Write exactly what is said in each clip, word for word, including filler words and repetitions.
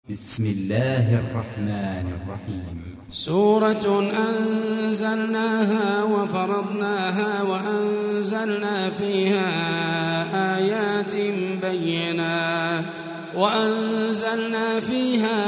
بسم الله الرحمن الرحيم. سورة أنزلناها وفرضناها وأنزلنا فيها آيات بينات وأنزلنا فيها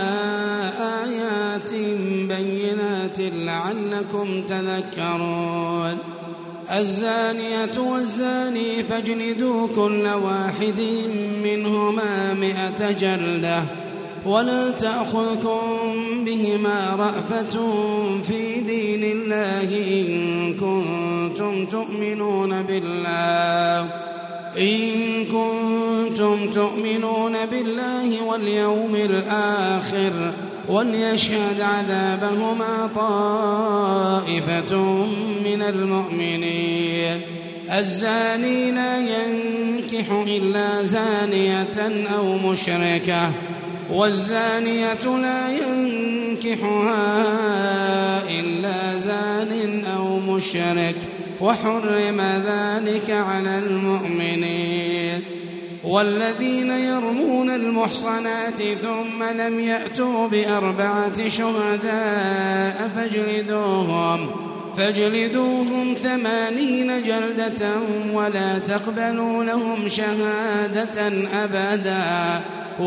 آيات بينات لعلكم تذكرون. الزانية والزاني فاجلدوا كل واحد منهما مئة جلدة ولا تأخذكم بهما رأفة في دين الله إن كنتم تؤمنون بالله إن كنتم تؤمنون بالله واليوم الآخر وليشهد عذابهما طائفة من المؤمنين. الزاني لا ينكح إلا زانية أو مشركة والزانية لا ينكحها إلا زان أو مشرك وحرم ذلك على المؤمنين. والذين يرمون المحصنات ثم لم يأتوا بأربعة شهداء فاجلدوهم فاجلدوهم ثمانين جلدة ولا تقبلوا لهم شهادة أبدا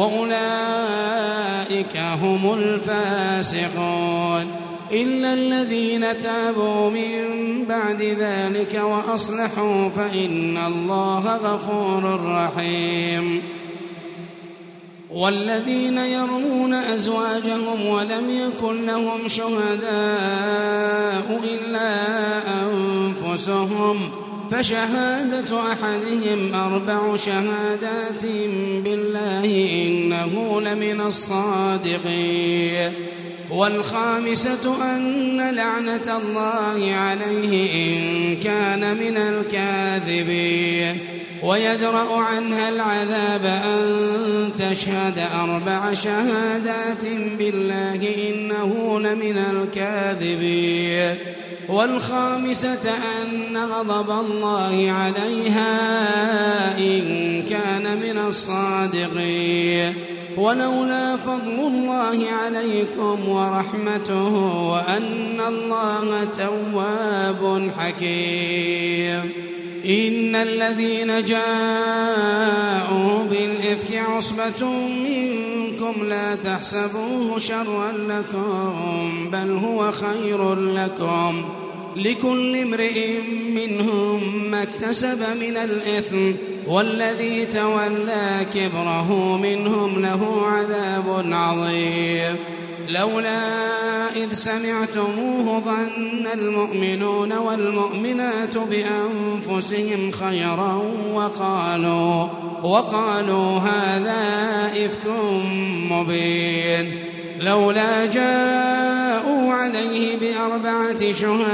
وأولئك هم الفاسقون إلا الذين تابوا من بعد ذلك وأصلحوا فإن الله غفور رحيم. والذين يرمون أزواجهم ولم يكن لهم شهداء إلا أنفسهم فشهادة أحدهم أربع شهادات بالله إنه لمن الصادقين. والخامسة أن لعنة الله عليه إن كان من الكاذبين. ويدرأ عنها العذاب أن تشهد أربع شهادات بالله إنه لمن الكاذبين. والخامسة أن غضب الله عليها إن كان من الصادقين. ولولا فضل الله عليكم ورحمته وأن الله تواب حكيم. إن الذين جاءوا بالإفك عصبة منكم لا تحسبوه شرا لكم بل هو خير لكم لكل امرئ منهم ما اكتسب من الإثم والذي تولى كبره منهم له عذاب عظيم. لولا إذ سمعتموه ظن المؤمنون والمؤمنات بأنفسهم خيرا وقالوا, وقالوا هذا إفك مبين. لولا جاءوا عليه بأربعة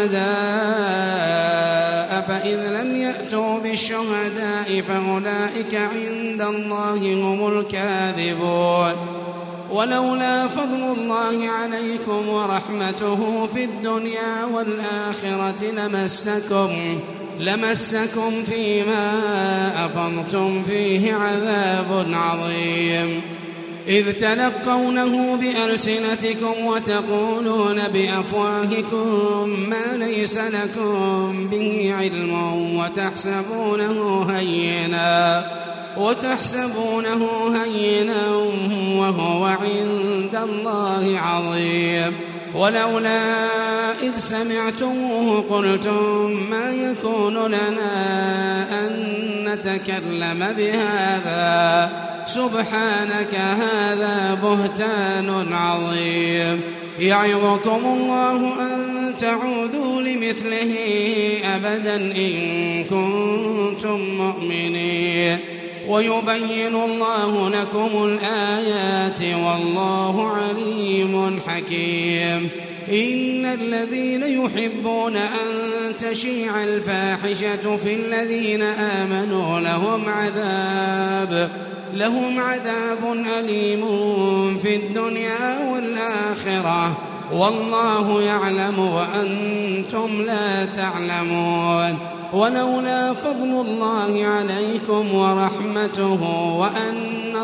شهداء فإذ لم يأتوا بالشهداء فأولئك عند الله هم الكاذبون. ولولا فضل الله عليكم ورحمته في الدنيا والآخرة لمسكم لمسكم فيما أفضتم فيه عذاب عظيم. إذ تلقونه بألسنتكم وتقولون بأفواهكم ما ليس لكم به علم وتحسبونه هينا وتحسبونه هينا وهو عند الله عظيم. ولولا إذ سمعتموه قلتم ما يكون لنا أن نتكلم بهذا سبحانك هذا بهتان عظيم. يعظكم الله أن تعودوا لمثله أبدا إن كنتم مؤمنين ويبين الله لكم الآيات والله عليم حكيم. إن الذين يحبون أن تشيع الفاحشة في الذين آمنوا لهم عذاب لهم عذاب أليم في الدنيا والآخرة والله يعلم وأنتم لا تعلمون. ولولا فضل الله عليكم ورحمته وأن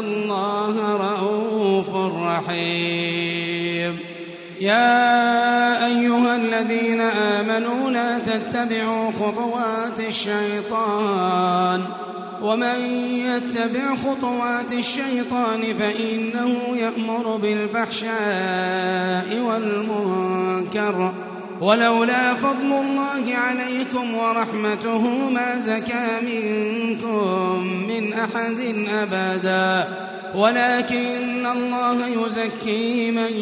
الله رءوف رحيم. يا أيها الذين آمنوا لا تتبعوا خطوات الشيطان ومن يتبع خطوات الشيطان فإنه يأمر بالفحشاء والمنكر ولولا فضل الله عليكم ورحمته ما زكى منكم من أحد أبدا ولكن الله يزكي من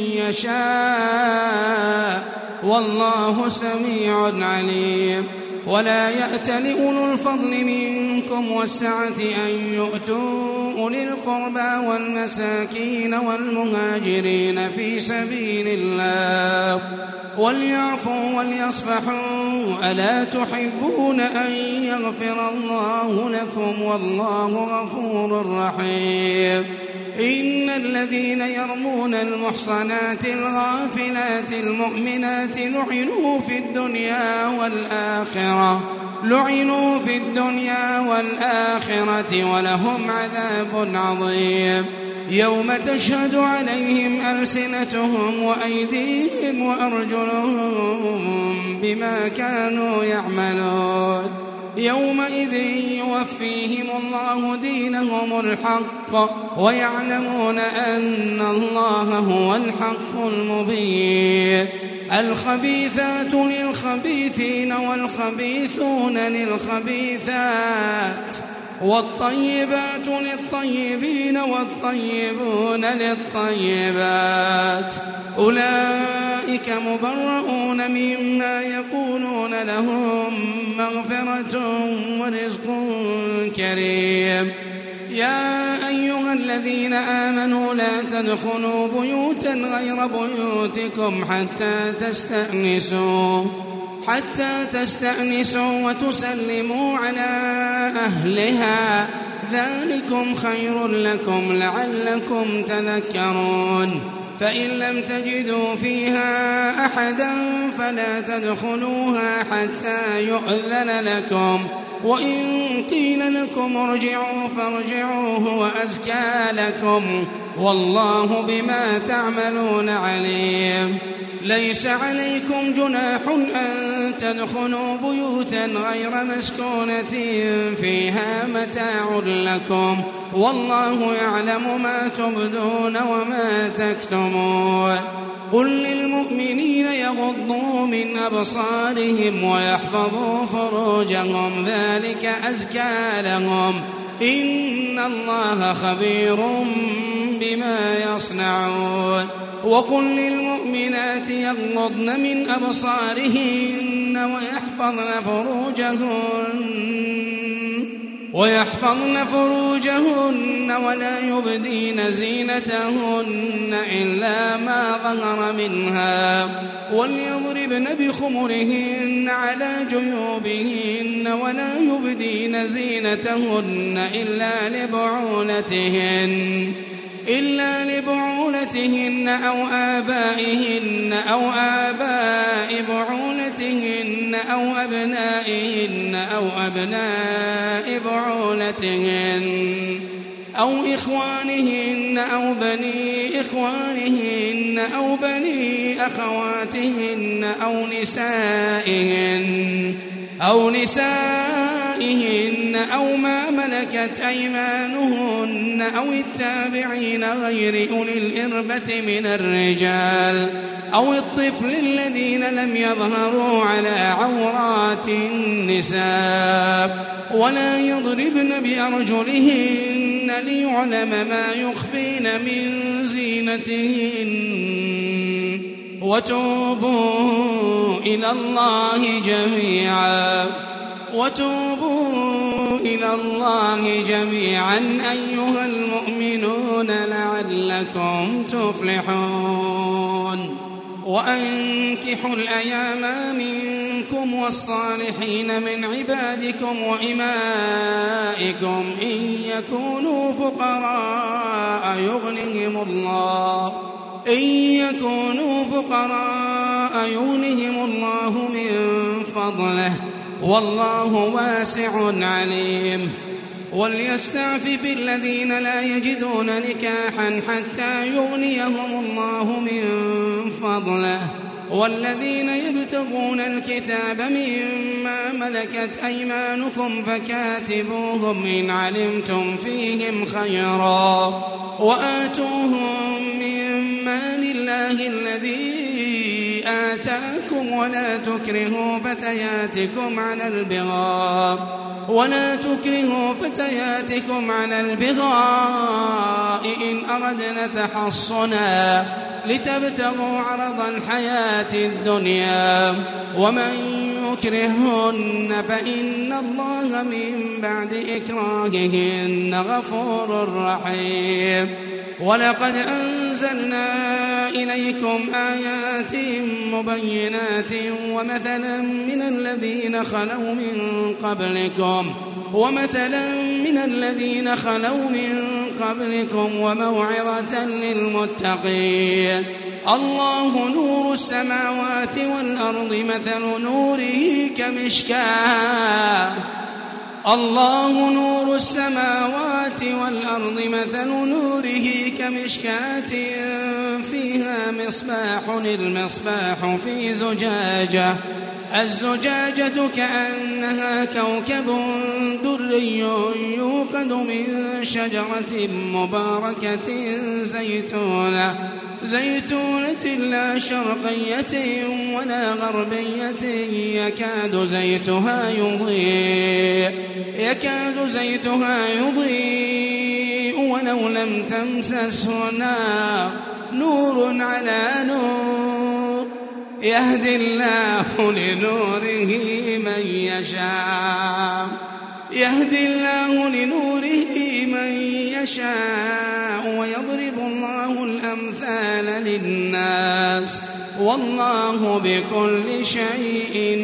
يشاء والله سميع عليم. ولا يأتل أولو الفضل منكم والسعة أن يؤتوا أولي القربى والمساكين والمهاجرين في سبيل الله وليعفوا وليصفحوا ألا تحبون أن يغفر الله لكم والله غفور رحيم. إن الذين يرمون المحصنات الغافلات المؤمنات لعنوا في الدنيا والآخرة لعنوا في الدنيا والآخرة ولهم عذاب عظيم. يوم تشهد عليهم ألسنتهم وأيديهم وأرجلهم بما كانوا يعملون يومئذ يوفيهم الله دينهم الحق ويعلمون أن الله هو الحق المبين. الخبيثات للخبيثين والخبيثون للخبيثات والطيبات للطيبين والطيبون للطيبات أولئك مبرؤون مما يقولون لهم مغفرة ورزق كريم. يا أيها الذين آمنوا لا تدخلوا بيوتا غير بيوتكم حتى تستأنسوا حتى تستأنسوا وتسلموا على أهلها ذلكم خير لكم لعلكم تذكرون. فإن لم تجدوا فيها أحدا فلا تدخلوها حتى يؤذن لكم وإن قيل لكم ارجعوا فارجعوا هو أزكى لكم والله بما تعملون عليم. ليس عليكم جناح أن تدخلوا بيوتا غير مسكونة فيها متاع لكم والله يعلم ما تبدون وما تكتمون. قل للمؤمنين يغضوا من أبصارهم ويحفظوا فروجهم ذلك أزكى لهم إن الله خبير بما يصنعون. وقل للمؤمنات يغضضن من أبصارهن ويحفظن فروجهن ويحفظن فروجهن ولا يبدين زينتهن إلا ما ظهر منها وليضربن بخمرهن على جيوبهن ولا يبدين زينتهن إلا لبعولتهن إلا لبعولتهن أو آبائهن أو آباء بعولتهن أو أبنائهن أو أبناء بعولتهن أو إخوانهن أو بني إخوانهن أو بني أخواتهن أو نسائهن أو نسائهن أو ما ملكت أيمانهن أو التابعين غير أولي الإربة من الرجال أو الطفل الذين لم يظهروا على عورات النساء ولا يضربن بأرجلهن ليعلم ما يخفين من زينتهن. وتوبوا إلى الله جميعا وتوبوا إلى الله جميعا أيها المؤمنون لعلكم تفلحون. وأنكحوا الأيام منكم والصالحين من عبادكم وإمائكم إن يكونوا فقراء يغنهم الله إن يكونوا فقراء يغنهم الله من فضله والله واسع عليم. وليستعفف الذين لا يجدون نكاحا حتى يغنيهم الله من فضله والذين يبتغون الكتاب مما ملكت أيمانكم فكاتبوهم إن علمتم فيهم خيرا وآتوهم من مال الله الذي آتاكم ولا تكرهوا فتياتكم على البغاء ولا تكرهوا فتياتكم على البغاء إن أردنا تحصنا لتبتغوا عرض الحياة الدنيا ومن يكرهن فإن الله من بعد إكراههن غفور رحيم. ولقد أنزلنا إليكم آيات مبينات ومثلا من الذين خلوا من قبلكم ومثلا من الذين خلوا من قبلكم وموعظة للمتقين. الله نور السماوات والأرض مثل نوره كمشكاة الله نور السماوات والأرض مثل نوره كمشكاة فيها مصباح المصباح في زجاجة الزجاجة كأنها كوكب دري يوقد من شجرة مباركة زيتونة زيتونة لا شرقية ولا غربية يكاد زيتها يضيء يكاد زيتها يضيء ولو لم تمسسه نار نور على نور يهدي الله لنوره من يشاء يهدي الله لنوره من يشاء ويضرب الله الأمثال للناس والله بكل شيء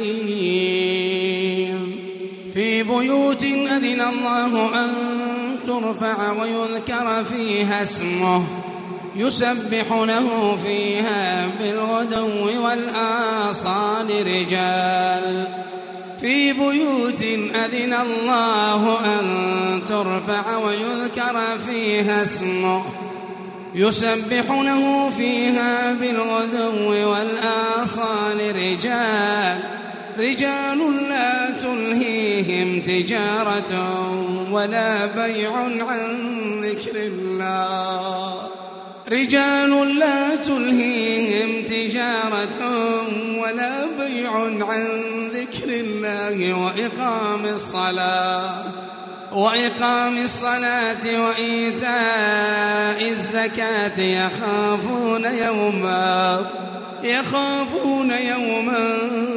عليم. في بيوت أذن الله أن ترفع ويذكر فيها اسمه يسبح له فيها بالغدو والآصال رجال في بيوت أذن الله أن ترفع ويذكر فيها اسمه يسبح له فيها بالغدو والآصال رجال رجال لا تلهيهم تجارة ولا بيع عن ذكر الله رجال لا تلهيهم تجارة ولا بيع عن ذكر الله وإقام الصلاة وإقام الصلاة وإيتاء الزكاة يخافون يوما يخافون يوما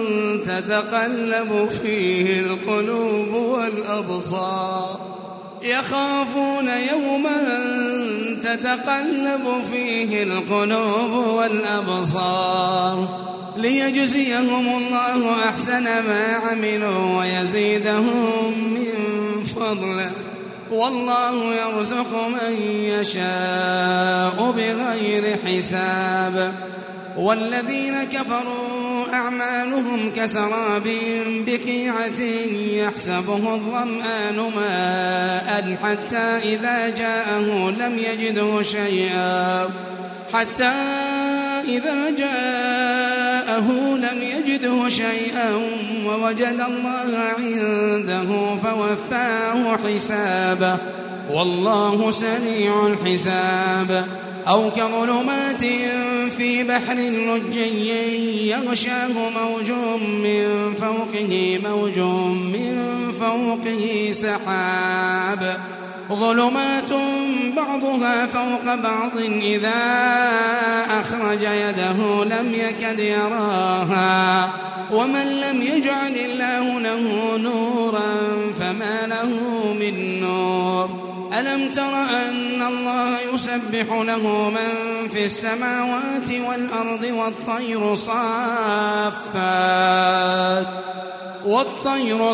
تتقلب فيه القلوب والأبصار يخافون يوما تتقلب فيه القلوب والأبصار ليجزيهم الله أحسن ما عملوا ويزيدهم من فضله والله يرزق من يشاء بغير حساب. والذين كفروا أعمالهم كسراب بقيعة يحسبه الظمآن ماء حتى إذا جاءه لم يجده شيئا حتى إذا جاءه لم يجده شيئا ووجد الله عنده فوفاه حسابه والله سريع الحساب. أو كظلمات في بحر لجي يغشاه موج من فوقه موج من فوقه سحاب ظلمات بعضها فوق بعض إذا أخرج يده لم يكد يراها ومن لم يجعل الله له نورا فما له من نور. ألم تر أن الله يسبح له من في السماوات والأرض والطير صافات والطير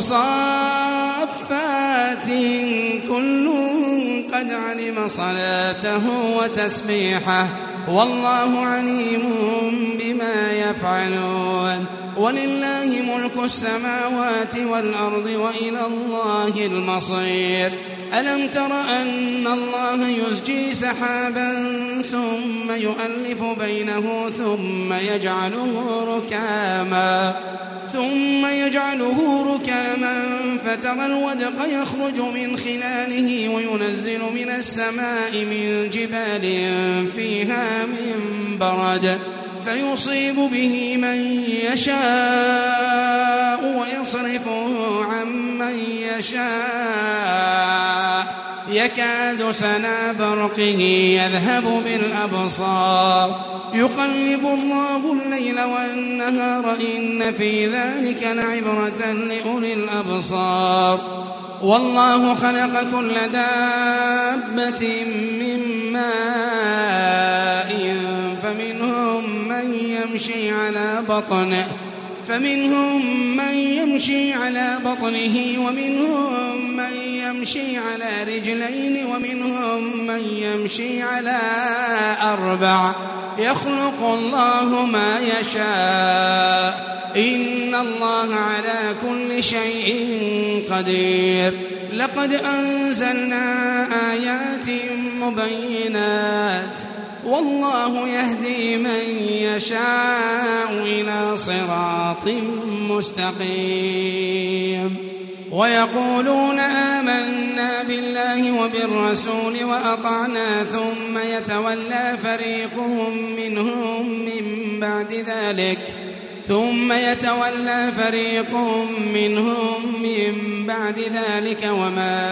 صافات كل قد علم صلاته وتسبيحه والله عليم بما يفعلون. ولله ملك السماوات والأرض وإلى الله المصير. ألم تر أن الله يزجي سحابا ثم يؤلف بينه ثم يجعله ركاما ثم يجعله ركاما فترى الودق يخرج من خلاله وينزل من السماء من جبال فيها من برد فيصيب به من يشاء ويصرفه عن من يشاء يكاد سنا برقه يذهب بالأبصار يقلب الله الليل والنهار إن في ذلك لعبرة لأولي الأبصار. والله خلق كل دابة من ماء فمنهم من يمشي على بطنه فمنهم من يمشي على بطنه ومنهم من يمشي على رجلين ومنهم من يمشي على أربع يخلق الله ما يشاء إن الله على كل شيء قدير. لقد أنزلنا آيات مبينات والله يهدي من يشاء إلى صراط مستقيم. ويقولون آمنا بالله وبالرسول وأطعنا ثم يتولى فريق منهم من بعد ذلك ثم يتولى فريق منهم من بعد ذلك وما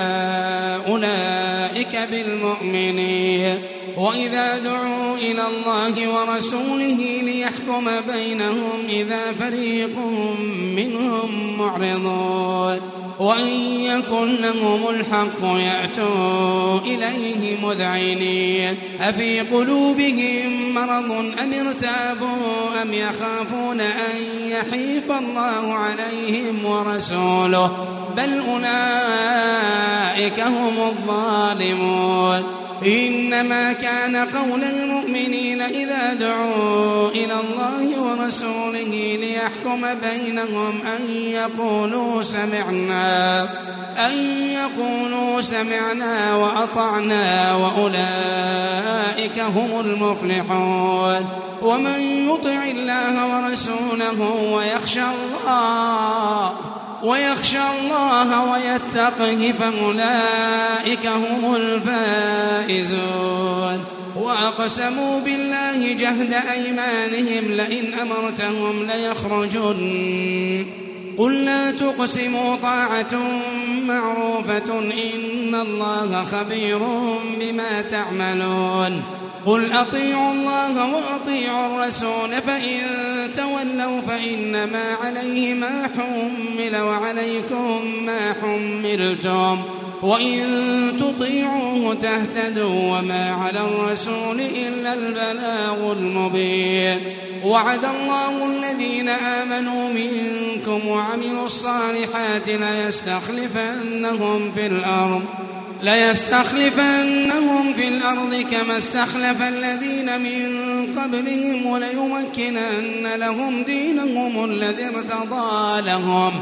أولئك بالمؤمنين. وإذا دعوا إلى الله ورسوله ليحكم بينهم إذا فريق منهم معرضون وإن يكن لهم الحق يأتوا إليه مذعنين. أفي قلوبهم مرض أم ارتابوا أم يخافون أن يحيف الله عليهم ورسوله بل أولئك هم الظالمون. إنما كان قول المؤمنين إذا دعوا إلى الله ورسوله ليحكم بينهم أن يقولوا سمعنا أن يقولوا سمعنا وأطعنا وأولئك هم المفلحون. ومن يطع الله ورسوله ويخشى الله ويخشى الله ويتقه فأولئك هم الفائزون. وأقسموا بالله جهد أيمانهم لئن أمرتهم ليخرجن قل لا تقسموا طاعة معروفة إن الله خبير بما تعملون. قل أطيعوا الله وأطيعوا الرسول فإن تولوا فإنما عليه ما حمل وعليكم ما حملتم وإن تطيعوه تهتدوا وما على الرسول إلا البلاغ المبين. وعد الله الذين آمنوا منكم وعملوا الصالحات ليستخلفنهم في الأرض ليستخلفنهم في الأرض كما استخلف الذين من قبلهم وليمكنن لهم دينهم الذي ارتضى لهم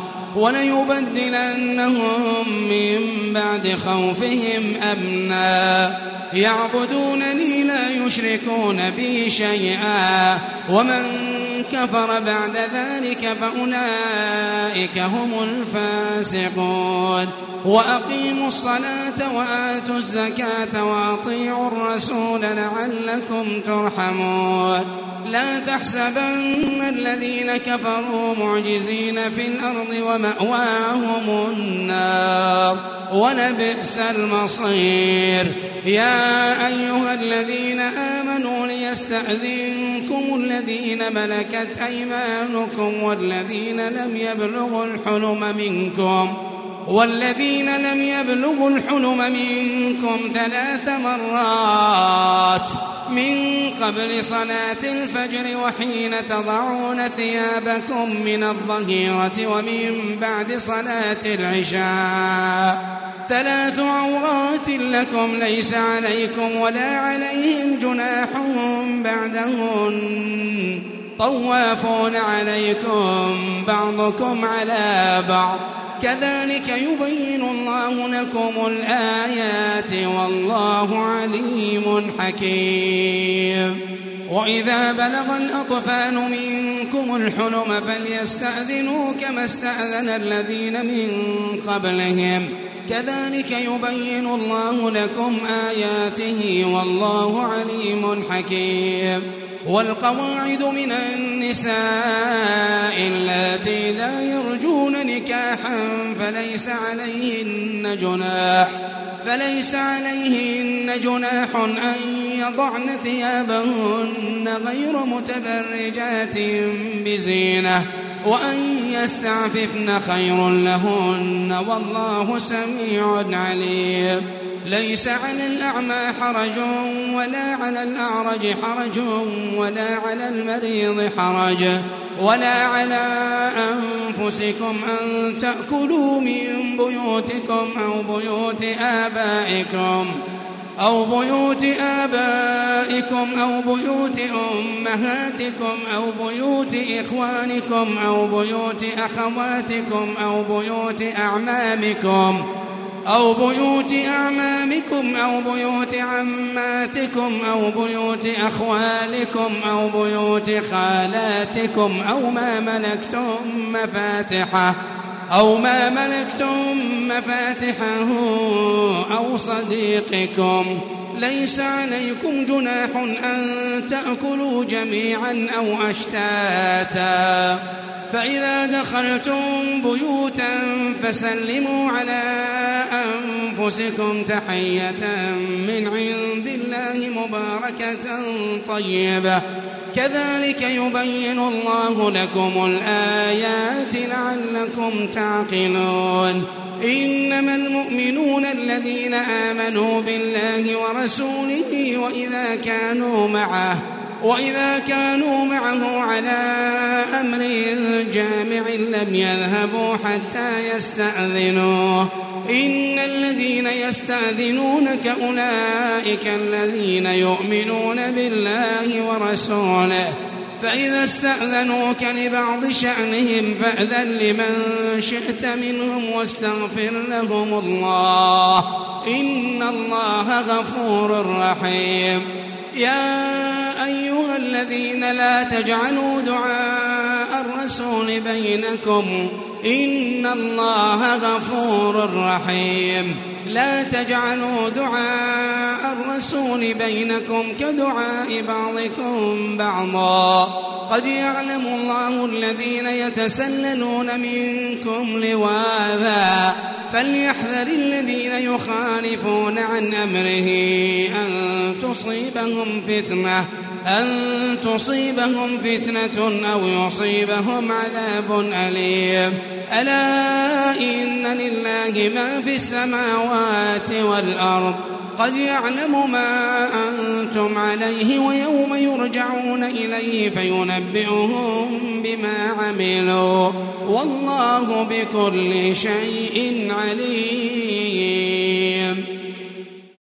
وليبدلنهم من بعد خوفهم أمنا يعبدونني لا يشركون بي شيئا ومن كفر بعد ذلك فأولئك هم الفاسقون. وأقيموا الصلاة وآتوا الزكاة وأطيعوا الرسول لعلكم ترحمون. لا تحسبن الذين كفروا معجزين في الأرض ومأواهم النار ولبئس المصير. يا أيها الذين آمنوا ليستأذنكم الذين ملكت أيمانكم والذين لم يبلغوا الحلم منكم والذين لم يبلغوا الحلم منكم ثلاث مرات من قبل صلاة الفجر وحين تضعون ثيابكم من الظهيرة ومن بعد صلاة العشاء ثلاث عورات لكم ليس عليكم ولا عليهم جناح بعدهن طوافون عليكم بعضكم على بعض كذلك يبين الله لكم الآيات والله عليم حكيم. وإذا بلغ الأطفال منكم الحلم فليستأذنوا كما استأذن الذين من قبلهم كذلك يبين الله لكم آياته والله عليم حكيم. والقواعد من النساء اللاتي لا يرجون نكاحا فليس عليهن جناح فليس عليهن جناح أن يضعن ثيابهن غير متبرجات بزينة وأن يستعففن خير لهن والله سميع عليم. ليس على الأعمى حرج ولا على الأعرج حرج ولا على المريض حرج ولا على أنفسكم أن تأكلوا من بيوتكم أو بيوت آبائكم أو بيوت آبائكم أو بيوت أمهاتكم أو بيوت إخوانكم أو بيوت أخواتكم أو بيوت أعمامكم أو بيوت أعمامكم أو بيوت عماتكم أو بيوت أخوالكم أو بيوت خالاتكم أو ما ملكتم مفاتحه أو ما ملكتم مفاتحه أو صديقكم. ليس عليكم جناح أن تأكلوا جميعا أو أشتاتا فإذا دخلتم بيوتا فسلموا على أنفسكم تحية من عند الله مباركة طيبة كذلك يبين الله لكم الآيات لعلكم تعقلون. إنما المؤمنون الذين آمنوا بالله ورسوله وإذا كانوا معه وإذا كانوا معه على أمر جامع لم يذهبوا حتى يستأذنوه. إن الذين يستأذنونك أولئك الذين يؤمنون بالله ورسوله فإذا استأذنوك لبعض شأنهم فأذن لمن شئت منهم واستغفر لهم الله إن الله غفور رحيم. يا أيها الذين لا تجعلوا دعاء الرسول بينكم إن الله غفور رحيم. لا تجعلوا دعاء الرسول بينكم كدعاء بعضكم بعضا قد يعلم الله الذين يتسللون منكم لواذا فليحذر الذين يخالفون عن أمره أن تصيبهم فتنة أن تصيبهم فتنة أو يصيبهم عذاب أليم. ألا إن لله ما في السماوات والأرض قد يعلم ما أنتم عليه ويوم يرجعون إليه فينبئهم بما عملوا والله بكل شيء عليم.